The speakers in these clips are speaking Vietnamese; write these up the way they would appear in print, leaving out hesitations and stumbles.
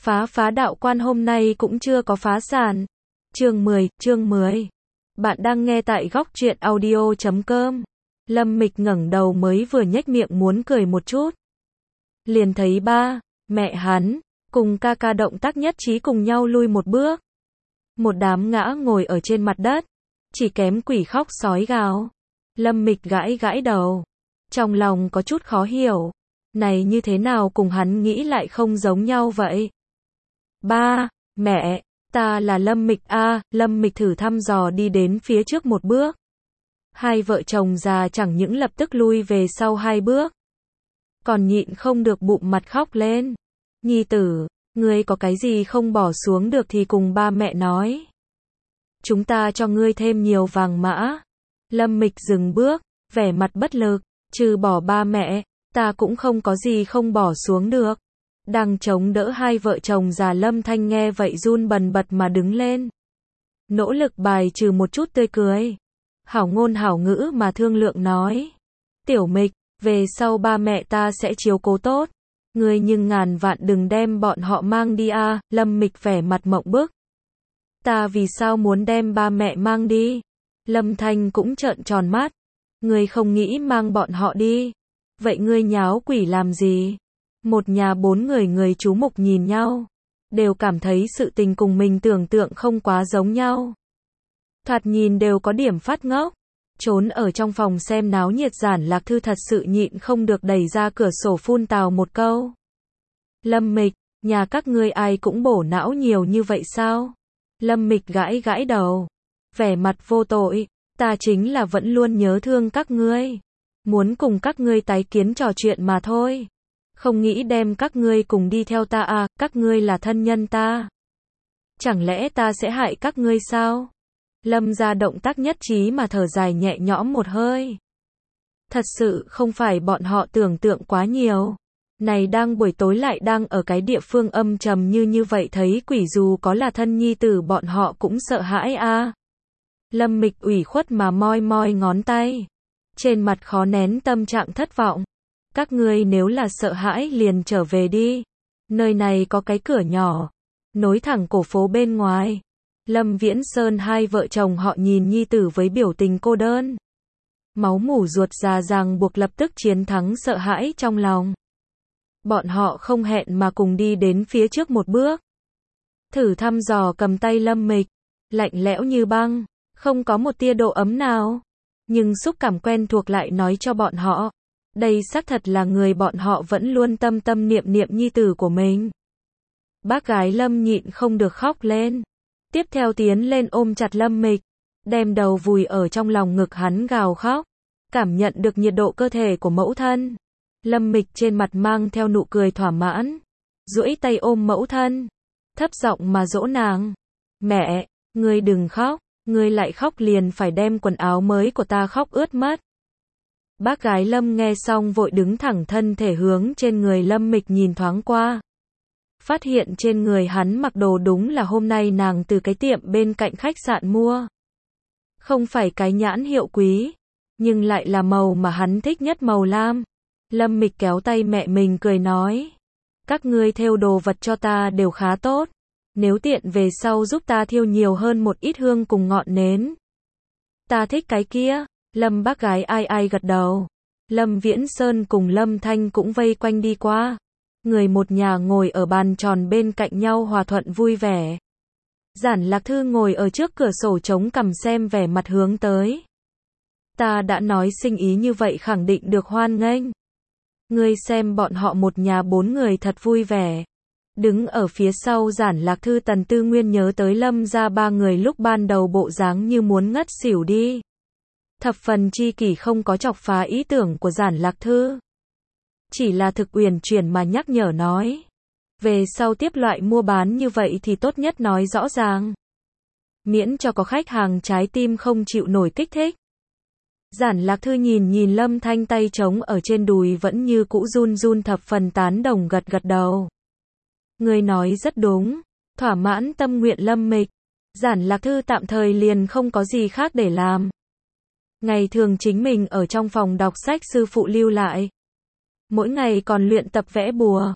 Phá đạo quan hôm nay cũng chưa có phá sản. Chương 10. Bạn đang nghe tại góc truyện audio.com. Lâm Mịch ngẩng đầu mới vừa nhếch miệng muốn cười một chút. Liền thấy ba, mẹ hắn, cùng ca ca động tác nhất trí cùng nhau lui một bước. Một đám ngã ngồi ở trên mặt đất, chỉ kém quỷ khóc sói gào. Lâm Mịch gãi đầu. Trong lòng có chút khó hiểu. Này như thế nào cùng hắn nghĩ lại không giống nhau vậy? Ba, mẹ, ta là Lâm Mịch a. Lâm Mịch thử thăm dò đi đến phía trước một bước. Hai vợ chồng già chẳng những lập tức lui về sau hai bước, còn nhịn không được bụng mặt khóc lên. Nhi tử, ngươi có cái gì không bỏ xuống được thì cùng ba mẹ nói. Chúng ta cho ngươi thêm nhiều vàng mã. Lâm Mịch dừng bước, vẻ mặt bất lực, trừ bỏ ba mẹ, ta cũng không có gì không bỏ xuống được. Đang chống đỡ hai vợ chồng già Lâm Thanh nghe vậy run bần bật mà đứng lên. Nỗ lực bài trừ một chút tươi cười. Hảo ngôn hảo ngữ mà thương lượng nói. Tiểu Mịch, về sau ba mẹ ta sẽ chiếu cố tốt. Ngươi nhưng ngàn vạn đừng đem bọn họ mang đi a. Lâm Mịch vẻ mặt mộng bức. Ta vì sao muốn đem ba mẹ mang đi? Lâm Thanh cũng trợn tròn mắt. Ngươi không nghĩ mang bọn họ đi. Vậy ngươi nháo quỷ làm gì? Một nhà bốn người chú mục nhìn nhau. Đều cảm thấy sự tình cùng mình tưởng tượng không quá giống nhau. Thoạt nhìn đều có điểm phát ngốc. Trốn ở trong phòng xem náo nhiệt Giản Lạc Thư thật sự nhịn không được đẩy ra cửa sổ phun tào một câu. Lâm Mịch, nhà các ngươi ai cũng bổ não nhiều như vậy sao? Lâm Mịch gãi đầu. Vẻ mặt vô tội. Ta chính là vẫn luôn nhớ thương các ngươi. Muốn cùng các ngươi tái kiến trò chuyện mà thôi. Không nghĩ đem các ngươi cùng đi theo ta à, các ngươi là thân nhân ta. Chẳng lẽ ta sẽ hại các ngươi sao? Lâm ra động tác nhất trí mà thở dài nhẹ nhõm một hơi. Thật sự không phải bọn họ tưởng tượng quá nhiều. Này đang buổi tối lại đang ở cái địa phương âm trầm như vậy thấy quỷ dù có là thân nhi tử bọn họ cũng sợ hãi a. Lâm Mịch ủy khuất mà moi ngón tay. Trên mặt khó nén tâm trạng thất vọng. Các ngươi nếu là sợ hãi liền trở về đi. Nơi này có cái cửa nhỏ, nối thẳng cổ phố bên ngoài. Lâm Viễn Sơn hai vợ chồng họ nhìn nhi tử với biểu tình cô đơn. Máu mủ ruột già ràng buộc lập tức chiến thắng sợ hãi trong lòng. Bọn họ không hẹn mà cùng đi đến phía trước một bước. Thử thăm dò cầm tay Lâm Mịch. Lạnh lẽo như băng, không có một tia độ ấm nào. Nhưng xúc cảm quen thuộc lại nói cho bọn họ. Đây xác thật là người bọn họ vẫn luôn tâm niệm nhi tử của mình. Bác gái Lâm nhịn không được khóc lên. Tiếp theo tiến lên ôm chặt Lâm Mịch. Đem đầu vùi ở trong lòng ngực hắn gào khóc. Cảm nhận được nhiệt độ cơ thể của mẫu thân. Lâm Mịch trên mặt mang theo nụ cười thỏa mãn. Duỗi tay ôm mẫu thân. Thấp giọng mà dỗ nàng. Mẹ, ngươi đừng khóc. Ngươi lại khóc liền phải đem quần áo mới của ta khóc ướt mất. Bác gái Lâm nghe xong vội đứng thẳng thân thể hướng trên người Lâm Mịch nhìn thoáng qua. Phát hiện trên người hắn mặc đồ đúng là hôm nay nàng từ cái tiệm bên cạnh khách sạn mua. Không phải cái nhãn hiệu quý, nhưng lại là màu mà hắn thích nhất, màu lam. Lâm Mịch kéo tay mẹ mình cười nói. Các ngươi thêu đồ vật cho ta đều khá tốt. Nếu tiện về sau giúp ta thêu nhiều hơn một ít hương cùng ngọn nến. Ta thích cái kia. Lâm bác gái ai gật đầu. Lâm Viễn Sơn cùng Lâm Thanh cũng vây quanh đi qua. Người một nhà ngồi ở bàn tròn bên cạnh nhau hòa thuận vui vẻ. Giản Lạc Thư ngồi ở trước cửa sổ chống cằm xem vẻ mặt hướng tới. Ta đã nói sinh ý như vậy khẳng định được hoan nghênh. Ngươi xem bọn họ một nhà bốn người thật vui vẻ. Đứng ở phía sau Giản Lạc Thư Tần Tư Nguyên nhớ tới Lâm ra ba người lúc ban đầu bộ dáng như muốn ngất xỉu đi. Thập phần chi kỷ không có chọc phá ý tưởng của Giản Lạc Thư. Chỉ là thực uyển chuyển mà nhắc nhở nói. Về sau tiếp loại mua bán như vậy thì tốt nhất nói rõ ràng. Miễn cho có khách hàng trái tim không chịu nổi kích thích. Giản Lạc Thư nhìn Lâm Thanh tay trống ở trên đùi vẫn như cũ run thập phần tán đồng gật đầu. Người nói rất đúng. Thỏa mãn tâm nguyện Lâm Mịch. Giản Lạc Thư tạm thời liền không có gì khác để làm. Ngày thường chính mình ở trong phòng đọc sách sư phụ lưu lại. Mỗi ngày còn luyện tập vẽ bùa.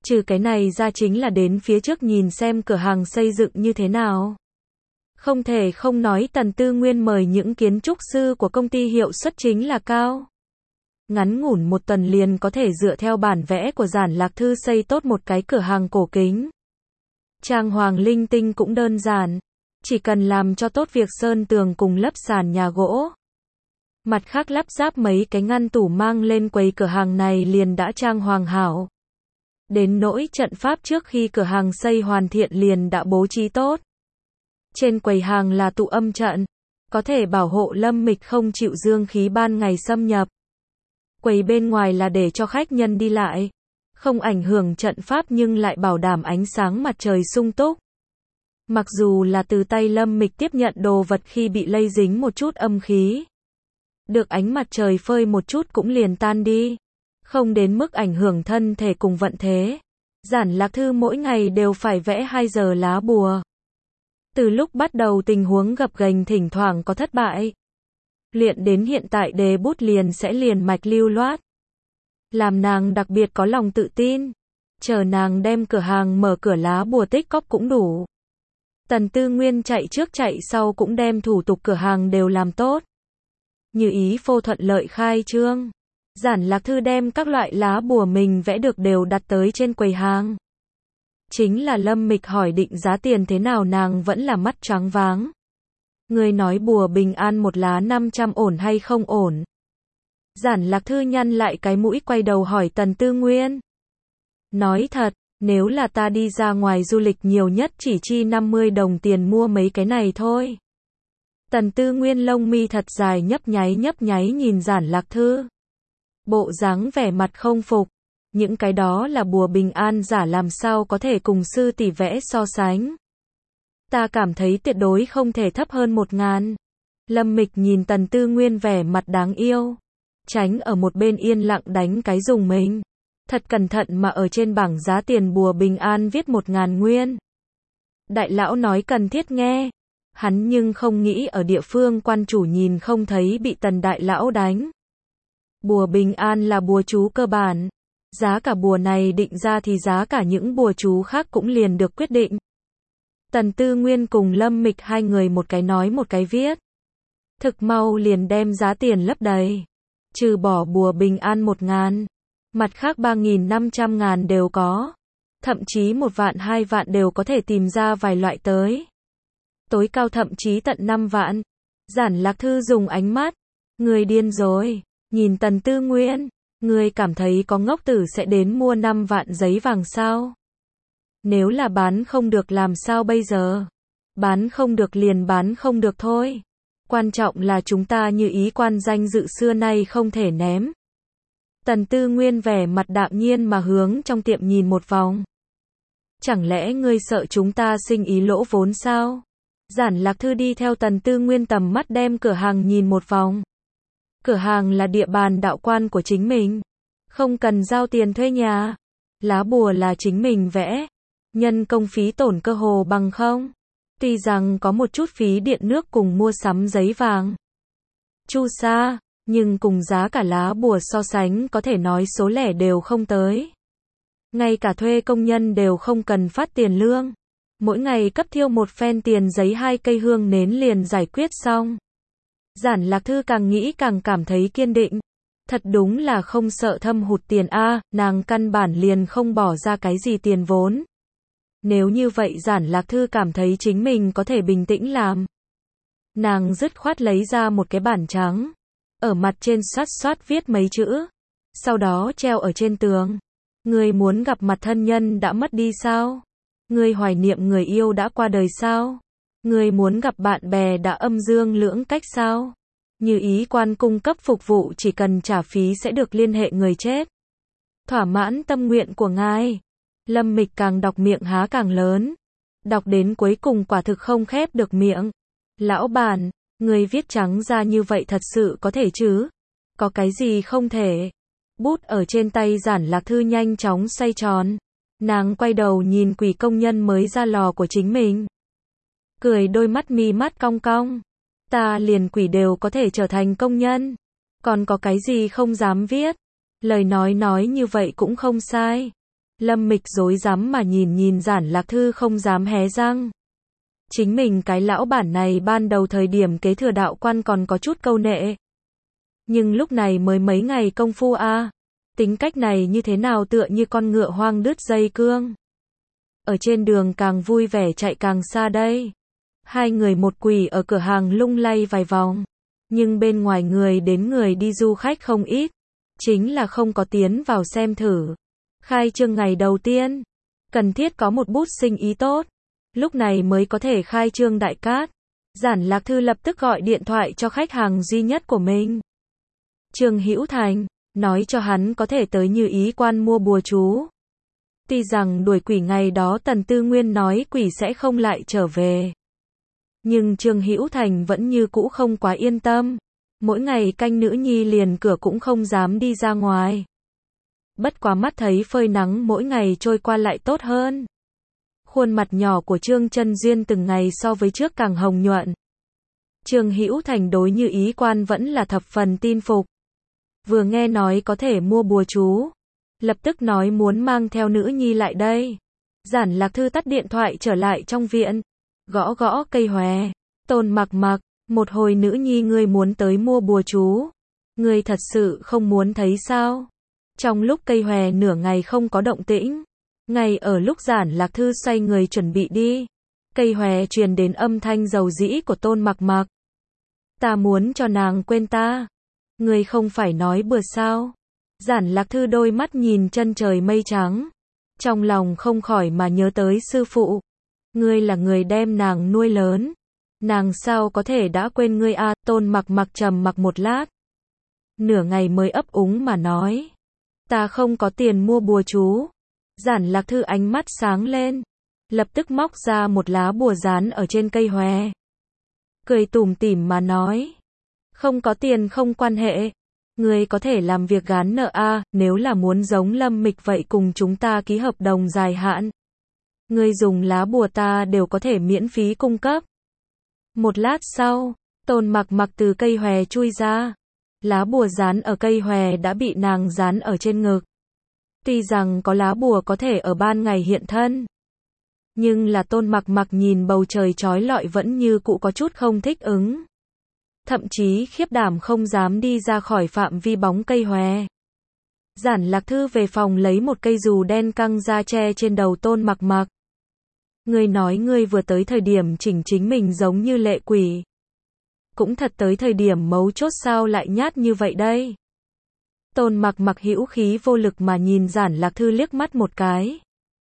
Trừ cái này ra chính là đến phía trước nhìn xem cửa hàng xây dựng như thế nào. Không thể không nói Tần Tư Nguyên mời những kiến trúc sư của công ty hiệu suất chính là cao. Ngắn ngủn một tuần liền có thể dựa theo bản vẽ của Giản Lạc Thư xây tốt một cái cửa hàng cổ kính. Trang hoàng linh tinh cũng đơn giản, chỉ cần làm cho tốt việc sơn tường cùng lấp sàn nhà gỗ. Mặt khác lắp ráp mấy cái ngăn tủ mang lên quầy cửa hàng này liền đã trang hoàng hảo. Đến nỗi trận pháp trước khi cửa hàng xây hoàn thiện liền đã bố trí tốt. Trên quầy hàng là tụ âm trận, có thể bảo hộ Lâm Mịch không chịu dương khí ban ngày xâm nhập. Quầy bên ngoài là để cho khách nhân đi lại, không ảnh hưởng trận pháp nhưng lại bảo đảm ánh sáng mặt trời sung túc. Mặc dù là từ tay Lâm Mịch tiếp nhận đồ vật khi bị lây dính một chút âm khí, được ánh mặt trời phơi một chút cũng liền tan đi, không đến mức ảnh hưởng thân thể cùng vận thế. Giản Lạc Thư mỗi ngày đều phải vẽ 2 giờ lá bùa. Từ lúc bắt đầu tình huống gập ghềnh thỉnh thoảng có thất bại. Luyện đến hiện tại đề bút liền sẽ liền mạch lưu loát. Làm nàng đặc biệt có lòng tự tin. Chờ nàng đem cửa hàng mở cửa lá bùa tích cóp cũng đủ. Tần Tư Nguyên chạy trước chạy sau cũng đem thủ tục cửa hàng đều làm tốt. Như ý phô thuận lợi khai trương. Giản Lạc Thư đem các loại lá bùa mình vẽ được đều đặt tới trên quầy hàng. Chính là Lâm Mịch hỏi định giá tiền thế nào nàng vẫn là mắt choáng váng. Người nói bùa bình an một lá 500 ổn hay không ổn? Giản Lạc Thư nhăn lại cái mũi quay đầu hỏi Tần Tư Nguyên. Nói thật, nếu là ta đi ra ngoài du lịch nhiều nhất chỉ chi 50 đồng tiền mua mấy cái này thôi. Tần Tư Nguyên lông mi thật dài nhấp nháy nhìn Giản Lạc Thư. Bộ dáng vẻ mặt không phục. Những cái đó là bùa bình an giả làm sao có thể cùng sư tỷ vẽ so sánh. Ta cảm thấy tuyệt đối không thể thấp hơn 1.000. Lâm Mịch nhìn Tần Tư Nguyên vẻ mặt đáng yêu. Tránh ở một bên yên lặng đánh cái dùng mình. Thật cẩn thận mà ở trên bảng giá tiền bùa bình an viết 1.000 nguyên. Đại lão nói cần thiết nghe. Hắn nhưng không nghĩ ở địa phương quan chủ nhìn không thấy bị Tần đại lão đánh. Bùa bình an là bùa chú cơ bản. Giá cả bùa này định ra thì giá cả những bùa chú khác cũng liền được quyết định. Tần Tư Nguyên cùng Lâm Mịch hai người một cái nói một cái viết. Thực mau liền đem giá tiền lấp đầy. Trừ bỏ bùa bình an 1.000. Mặt khác 3.500 ngàn đều có. Thậm chí 1 vạn 2 vạn đều có thể tìm ra vài loại tới. Tối cao thậm chí tận 5 vạn. Giản Lạc Thư dùng ánh mắt. Người điên rồi. Nhìn Tần Tư Nguyên. Người cảm thấy có ngốc tử sẽ đến mua 5 vạn giấy vàng sao? Nếu là bán không được làm sao bây giờ? Bán không được liền bán không được thôi. Quan trọng là chúng ta như ý quan danh dự xưa nay không thể ném. Tần Tư Nguyên vẻ mặt đạm nhiên mà hướng trong tiệm nhìn một vòng. Chẳng lẽ ngươi sợ chúng ta sinh ý lỗ vốn sao? Giản Lạc Thư đi theo Tần Tư Nguyên tầm mắt đem cửa hàng nhìn một vòng. Cửa hàng là địa bàn đạo quan của chính mình. Không cần giao tiền thuê nhà. Lá bùa là chính mình vẽ. Nhân công phí tổn cơ hồ bằng không. Tuy rằng có một chút phí điện nước cùng mua sắm giấy vàng. Chu sa, nhưng cùng giá cả lá bùa so sánh có thể nói số lẻ đều không tới. Ngay cả thuê công nhân đều không cần phát tiền lương. Mỗi ngày cấp thiêu một phen tiền giấy 2 cây hương nến liền giải quyết xong. Giản Lạc Thư càng nghĩ càng cảm thấy kiên định. Thật đúng là không sợ thâm hụt tiền a, nàng căn bản liền không bỏ ra cái gì tiền vốn. Nếu như vậy Giản Lạc Thư cảm thấy chính mình có thể bình tĩnh làm. Nàng dứt khoát lấy ra một cái bản trắng. Ở mặt trên xoát viết mấy chữ. Sau đó treo ở trên tường. Người muốn gặp mặt thân nhân đã mất đi sao? Người hoài niệm người yêu đã qua đời sao? Người muốn gặp bạn bè đã âm dương lưỡng cách sao? Như ý quan cung cấp phục vụ chỉ cần trả phí sẽ được liên hệ người chết. Thỏa mãn tâm nguyện của ngài. Lâm Mịch càng đọc miệng há càng lớn. Đọc đến cuối cùng quả thực không khép được miệng. Lão bản, người viết trắng ra như vậy thật sự có thể chứ? Có cái gì không thể? Bút ở trên tay Giản Lạc Thư nhanh chóng xoay tròn. Nàng quay đầu nhìn quỷ công nhân mới ra lò của chính mình. Cười đôi mắt mi mắt cong cong. Ta liền quỷ đều có thể trở thành công nhân. Còn có cái gì không dám viết? Lời nói như vậy cũng không sai. Lâm Mịch rối rắm mà nhìn Giản Lạc Thư không dám hé răng. Chính mình cái lão bản này ban đầu thời điểm kế thừa đạo quan còn có chút câu nệ. Nhưng lúc này mới mấy ngày công phu a, tính cách này như thế nào tựa như con ngựa hoang đứt dây cương. Ở trên đường càng vui vẻ chạy càng xa đây. Hai người một quỷ ở cửa hàng lung lay vài vòng. Nhưng bên ngoài người đến người đi du khách không ít. Chính là không có tiến vào xem thử. Khai trương ngày đầu tiên. Cần thiết có một bút sinh ý tốt. Lúc này mới có thể khai trương đại cát. Giản Lạc Thư lập tức gọi điện thoại cho khách hàng duy nhất của mình. Trương Hữu Thành, nói cho hắn có thể tới Như Ý Quan mua bùa chú. Tuy rằng đuổi quỷ ngày đó Tần Tư Nguyên nói quỷ sẽ không lại trở về. Nhưng Trương Hữu Thành vẫn như cũ không quá yên tâm. Mỗi ngày canh nữ nhi liền cửa cũng không dám đi ra ngoài. Bất quá mắt thấy phơi nắng mỗi ngày trôi qua lại tốt hơn. Khuôn mặt nhỏ của Trương Chân Duyên từng ngày so với trước càng hồng nhuận. Trương Hữu Thành đối Như Ý Quan vẫn là thập phần tin phục. Vừa nghe nói có thể mua bùa chú, lập tức nói muốn mang theo nữ nhi lại đây. Giản Lạc Thư tắt điện thoại trở lại trong viện, gõ gõ cây hòe. Tôn Mặc Mặc, một hồi nữ nhi ngươi muốn tới mua bùa chú, ngươi thật sự không muốn thấy sao? Trong lúc cây hòe nửa ngày không có động tĩnh, ngay ở lúc Giản Lạc Thư xoay người chuẩn bị đi, cây hòe truyền đến âm thanh dầu dĩ của Tôn Mặc Mặc. Ta muốn cho nàng quên ta. Ngươi không phải nói bừa sao? Giản Lạc Thư đôi mắt nhìn chân trời mây trắng, trong lòng không khỏi mà nhớ tới sư phụ. Ngươi là người đem nàng nuôi lớn, nàng sao có thể đã quên ngươi a? Tôn Mặc Mặc trầm mặc một lát, nửa ngày mới ấp úng mà nói, ta không có tiền mua bùa chú. Giản Lạc Thư ánh mắt sáng lên, lập tức móc ra một lá bùa dán ở trên cây hòe, cười tủm tỉm mà nói, không có tiền không quan hệ, ngươi có thể làm việc gán nợ a, nếu là muốn giống Lâm Mịch vậy cùng chúng ta ký hợp đồng dài hạn, ngươi dùng lá bùa ta đều có thể miễn phí cung cấp. Một lát sau, Tôn Mặc Mặc từ cây hòe chui ra, lá bùa dán ở cây hòe đã bị nàng dán ở trên ngực. Tuy rằng có lá bùa có thể ở ban ngày hiện thân, nhưng là Tôn Mặc Mặc nhìn bầu trời chói lọi vẫn như cũ có chút không thích ứng. Thậm chí khiếp đảm không dám đi ra khỏi phạm vi bóng cây hòe. Giản Lạc Thư về phòng lấy một cây dù đen căng ra che trên đầu Tôn Mặc Mặc. Ngươi nói ngươi vừa tới thời điểm chỉnh chính mình giống như lệ quỷ. Cũng thật tới thời điểm mấu chốt sao lại nhát như vậy đây? Tôn Mặc Mặc hữu khí vô lực mà nhìn Giản Lạc Thư liếc mắt một cái.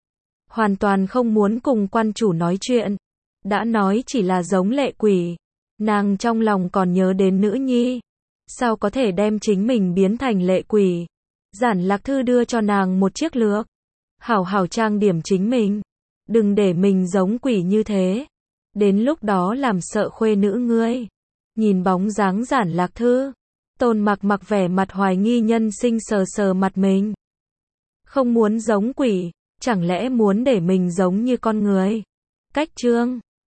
Hoàn toàn không muốn cùng quan chủ nói chuyện. Đã nói chỉ là giống lệ quỷ. Nàng trong lòng còn nhớ đến nữ nhi. Sao có thể đem chính mình biến thành lệ quỷ? Giản Lạc Thư đưa cho nàng một chiếc lược. Hảo hảo trang điểm chính mình. Đừng để mình giống quỷ như thế. Đến lúc đó làm sợ khuê nữ ngươi. Nhìn bóng dáng Giản Lạc Thư, Tôn Mặc Mặc vẻ mặt hoài nghi nhân sinh sờ sờ mặt mình. Không muốn giống quỷ, chẳng lẽ muốn để mình giống như con người? Cách chương